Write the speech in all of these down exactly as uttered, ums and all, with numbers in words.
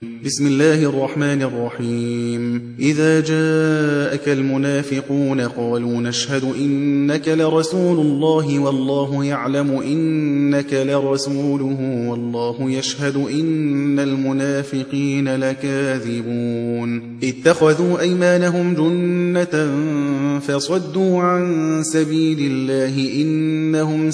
بسم الله الرحمن الرحيم إذا جاءك المنافقون قالوا نشهد إنك لرسول الله والله يعلم إنك لرسوله والله يشهد إن المنافقين لكاذبون اتخذوا أيمانهم جنة فصدوا عن سبيل الله إنهم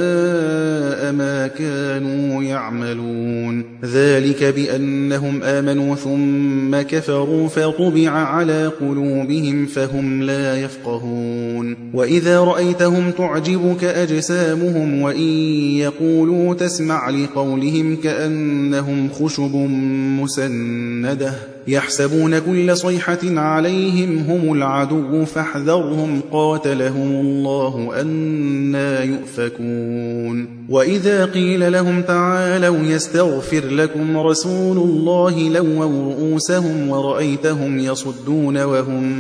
ساء ما كانوا يعملون ذلك بأنهم آمنوا ثم كفروا فطبع على قلوبهم فهم لا يفقهون وإذا رأيتهم تعجبك أجسامهم وإن يقولوا تسمع لقولهم كأنهم خشب مسندة يحسبون كل صيحة عليهم هم العدو فاحذرهم قاتلهم الله أنى يؤفكون وإذا قيل لهم تعالوا يستغفر لكم رسول الله لووا رؤوسهم ورأيتهم يصدون وهم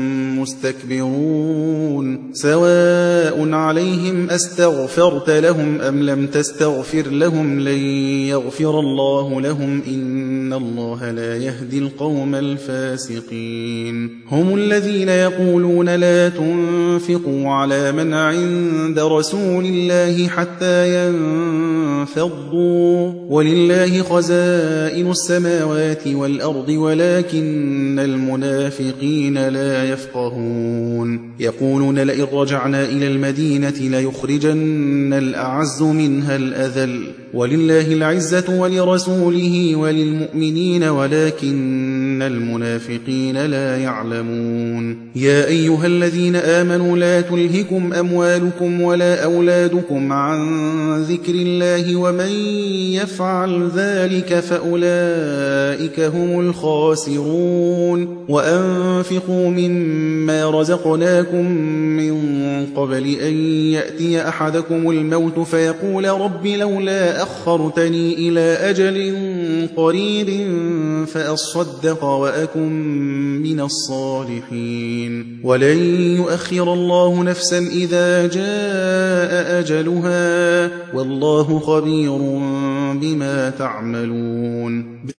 مستكبرون سواء عليهم أستغفرت لهم أم لم تستغفر لهم لن يغفر الله لهم إن الله لا يهدي القوم الفاسقين هم الذين يقولون لا تنفقوا على من عند رسول الله حتى ينفضوا ولله خزائن السماوات والأرض ولكن المنافقين لا يفقهون يقولون لئن رجعنا إلى المدينة ليخرجن الأعز منها الأذل ولله العزة ولرسوله وللمؤمنين ولكن المنافقين لا يعلمون يا أيها الذين آمنوا لا تلهكم أموالكم ولا أولادكم عن ذكر الله ومن يفعل ذلك فأولئك هم الخاسرون وأنفقوا مما رزقناكم من قبل أن يأتي أحدكم الموت فيقول رب لولا أخرتني إلى أجل قريب فأصدق وأكن من الصالحين ولن يؤخر الله نفسا إذا جاء أجلها والله خبير بما تعملون.